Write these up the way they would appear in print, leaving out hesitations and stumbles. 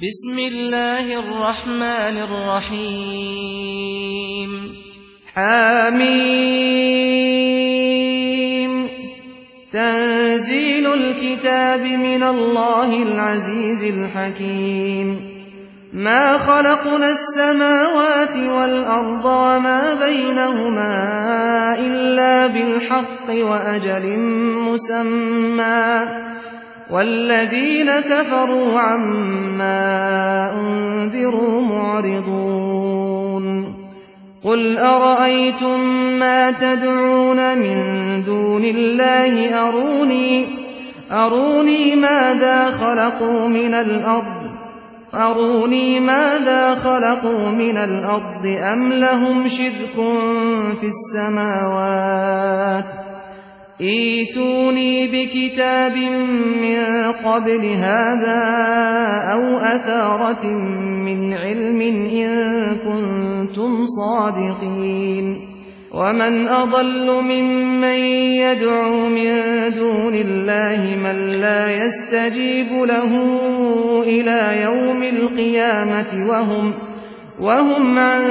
بسم الله الرحمن الرحيم حميم تنزيل الكتاب من الله العزيز الحكيم ما خلقنا السماوات والأرض وما بينهما إلا بالحق وأجل مسمى والذين كفروا عما أنذروا معرضون قل أرأيتم ما تدعون من دون الله أروني ماذا خلقوا من الأرض أم لهم شرك في السماوات ائتوني بكتاب من قبل هذا أو أثارة من علم إن كنتم صادقين ومن أضل ممن يدعو من دون الله من لا يستجيب له إلى يوم القيامة وهم عن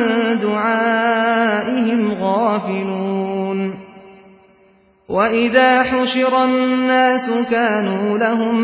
دعائهم غافلون وإذا حشر الناس كانوا لهم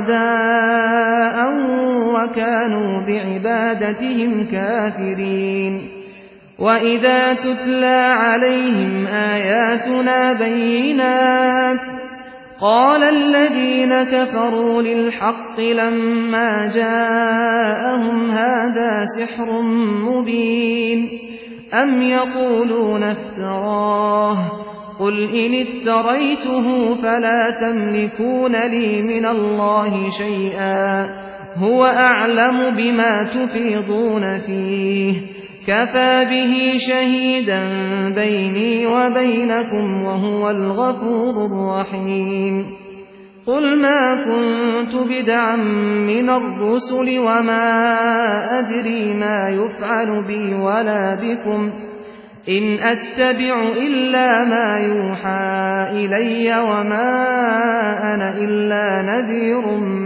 أعداء وكانوا بعبادتهم كافرين وإذا تتلى عليهم آياتنا بينات قال الذين كفروا للحق لما جاءهم هذا سحر مبين أم يقولون افتراه قل إن افتريته فلا تملكون لي من الله شيئا هو أعلم بما تفيضون فيه كفى به شهيدا بيني وبينكم وهو الغفور الرحيم قل ما كنت بدعا من الرسل وما أدري ما يفعل بي ولا بكم إن أتبع إلا ما يوحى إلي وما أنا إلا نذير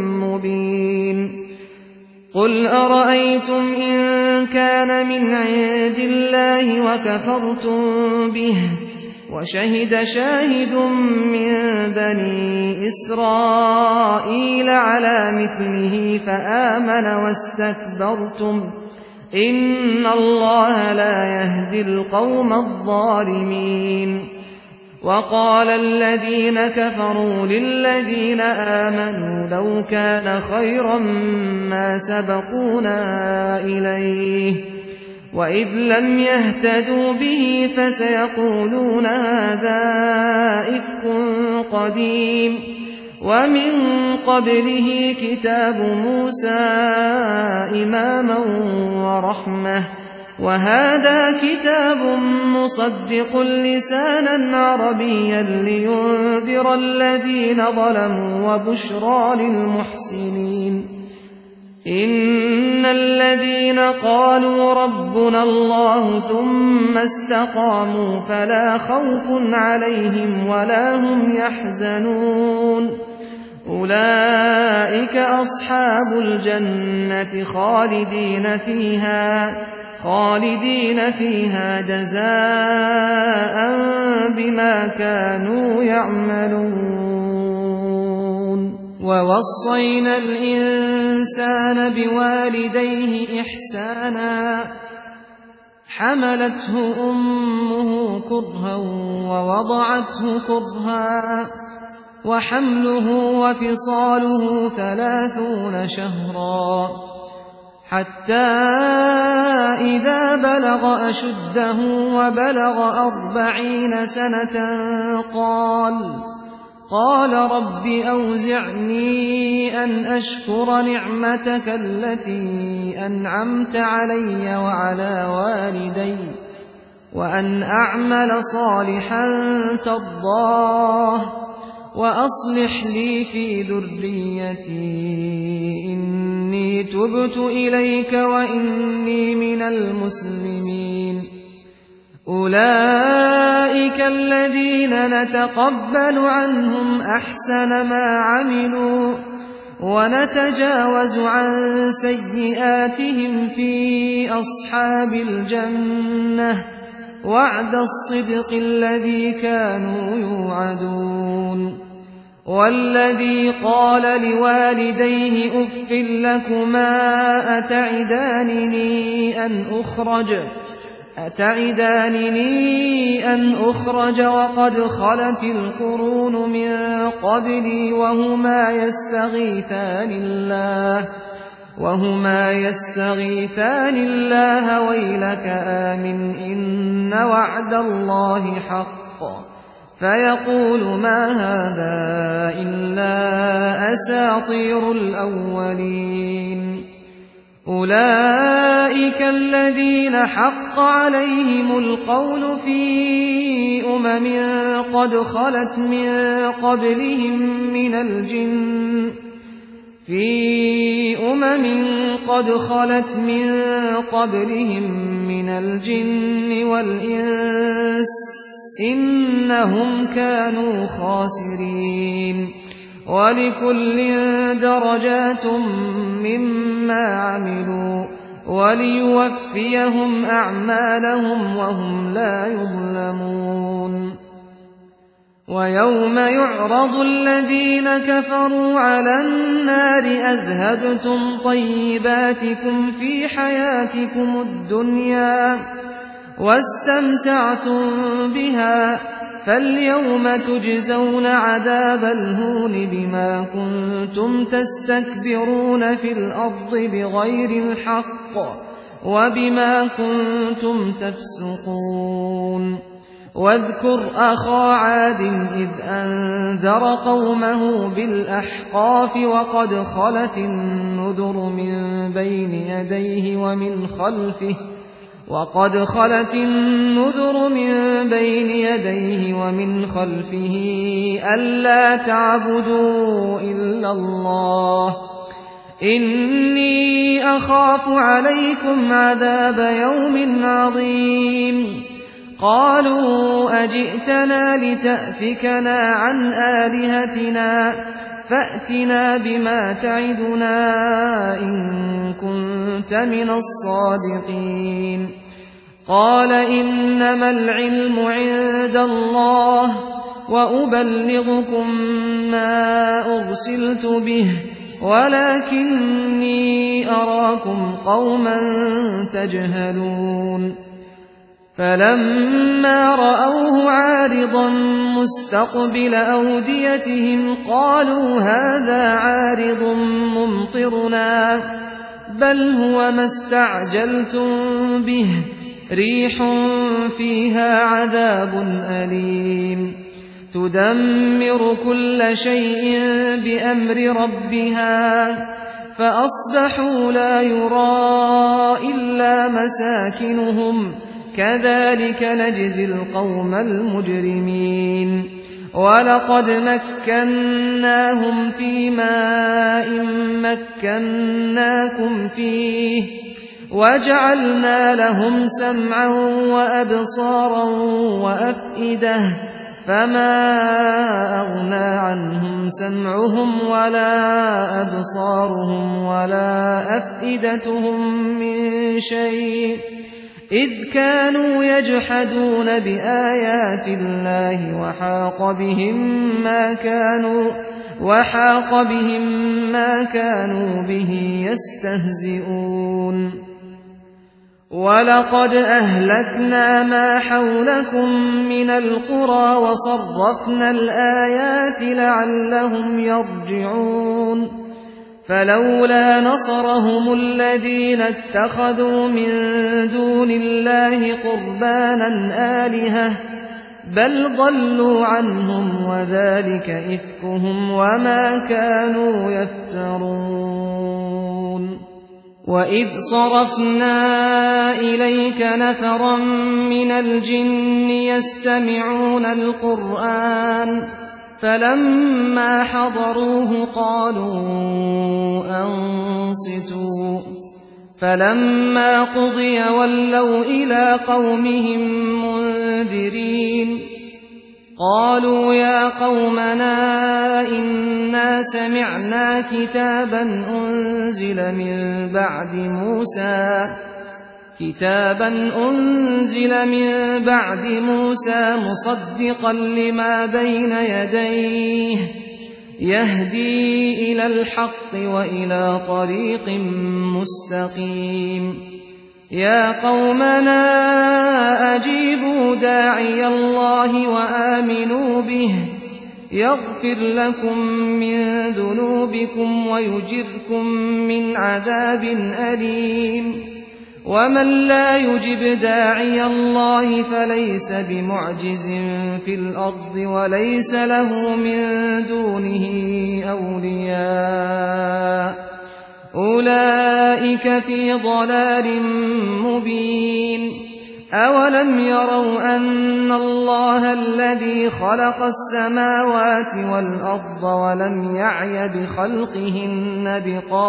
مبين قل أرأيتم إن كان من عند الله وكفرتم به وشهد شاهد من بني إسرائيل على مثله فآمن واستكبرتم إن الله لا يهدي القوم الظالمين وقال الذين كفروا للذين آمنوا لو كان خيرا ما سبقونا إليه وإذ لم يهتدوا به فسيقولون هذا إفك قديم ومن قبله كتاب موسى إماما ورحمة وهذا كتاب مصدق لسانا عربيا لينذر الذين ظلموا وبشرى للمحسنين إن الذين قالوا ربنا الله ثم استقاموا فلا خوف عليهم ولا هم يحزنون أولئك أصحاب الجنة خالدين فيها جزاء بما كانوا يعملون ووصينا الإنسان بوالديه إحسانا حملته أمه كرها ووضعته كرها وحمله وفصاله 30 شهرا حتى إذا بلغ أشده وبلغ 40 سنة قال رب أوزعني أن أشكر نعمتك التي أنعمت علي وعلى والدي وأن أعمل صالحا ترضاه وأصلح لي في ذريتي إني تبت إليك وإني من المسلمين أولئك الذين نتقبل عنهم أحسن ما عملوا ونتجاوز عن سيئاتهم في أصحاب الجنة وعد الصدق الذي كانوا يوعدون والذي قال لوالديه أف لكما أتعدانني أن أخرج وقد خلت القرون من قبلي وهما يستغيثان الله ويلك آمن إن وعد الله حق فيقول ما هذا إلا أساطير الأولين أولئك الذين حق عليهم القول في قد خلت من قبلهم من الجن والإنس إنهم كانوا خاسرين ولكل درجات مما عملوا وليوفيهم أعمالهم وهم لا يظلمون ويوم يعرض الذين كفروا على النار أذهبتم طيباتكم في حياتكم الدنيا واستمتعتم بها فاليوم تجزون عذاب الهون بما كنتم تستكبرون في الأرض بغير الحق وبما كنتم تفسقون واذكر أخا عاد إذ أنذر قومه بالأحقاف وقد خلت النذر من بين يديه ومن خلفه ألا تعبدوا إلا الله إني أخاف عليكم عذاب يوم عظيم قالوا أجئتنا لتأفكنا عن آلهتنا فأتنا بما تعدنا إن كنت من الصادقين قال إنما العلم عند الله وأبلغكم ما أرسلت به ولكني أراكم قوما تجهلون فلما رأوه عارضا مستقبل أوديتهم قالوا هذا عارض ممطرنا بل هو ما استعجلتم به ريح فيها عذاب أليم تدمر كل شيء بأمر ربها فأصبحوا لا يرى إلا مساكنهم كذلك نجزي القوم المجرمين ولقد مكناهم في ماء مكناكم فيه وجعلنا لهم سمعا وأبصارا وأفئدة فما أغنى عنهم سمعهم ولا أبصارهم ولا أفئدتهم من شيء إذ كانوا يجحدون بآيات الله وحاق بهم ما كانوا به يستهزئون ولقد أهلكنا ما حولكم من القرى وصرفنا الآيات لعلهم يرجعون فلولا نصرهم الذين اتخذوا من دون الله قربانا آلهة بل ضلوا عنهم وذلك إفكهم وما كانوا يفترون وإذ صرفنا إليك نفرا من الجن يستمعون القرآن فلما حضروه قالوا أنصتوا فلما قضي ولوا إلى قومهم منذرين قالوا يا قومنا إنا سمعنا كتابا أنزل من بعد موسى مصدقا لما بين يديه يهدي إلى الحق وإلى طريق مستقيم يا قومنا أجيبوا داعي الله وآمنوا به يغفر لكم من ذنوبكم ويجركم من عذاب أليم ومن لا يجب داعي الله فليس بمعجز في الأرض وليس له من دونه أولياء أولئك في ضلال مبين أولم يروا أن الله الذي خلق السماوات والأرض ولم يعي بخلقهن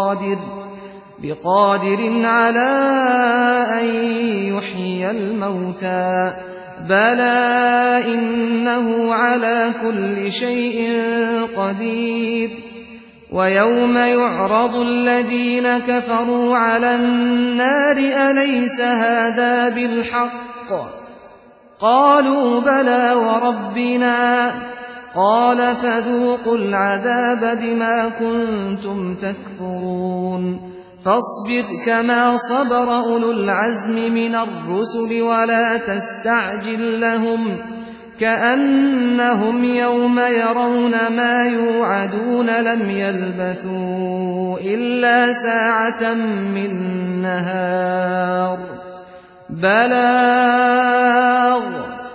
بقادر على أن يحيي الموتى بلى إنه على كل شيء قدير ويوم يعرض الذين كفروا على النار أليس هذا بالحق قالوا بلى وربنا قال فذوقوا العذاب بما كنتم تكفرون فاصبر كما صبر أولو العزم من الرسل ولا تستعجل لهم كأنهم يوم يرون ما يوعدون لم يلبثوا إلا ساعة من نهار بلاغ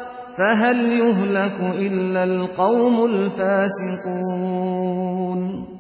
فهل يهلك إلا القوم الفاسقون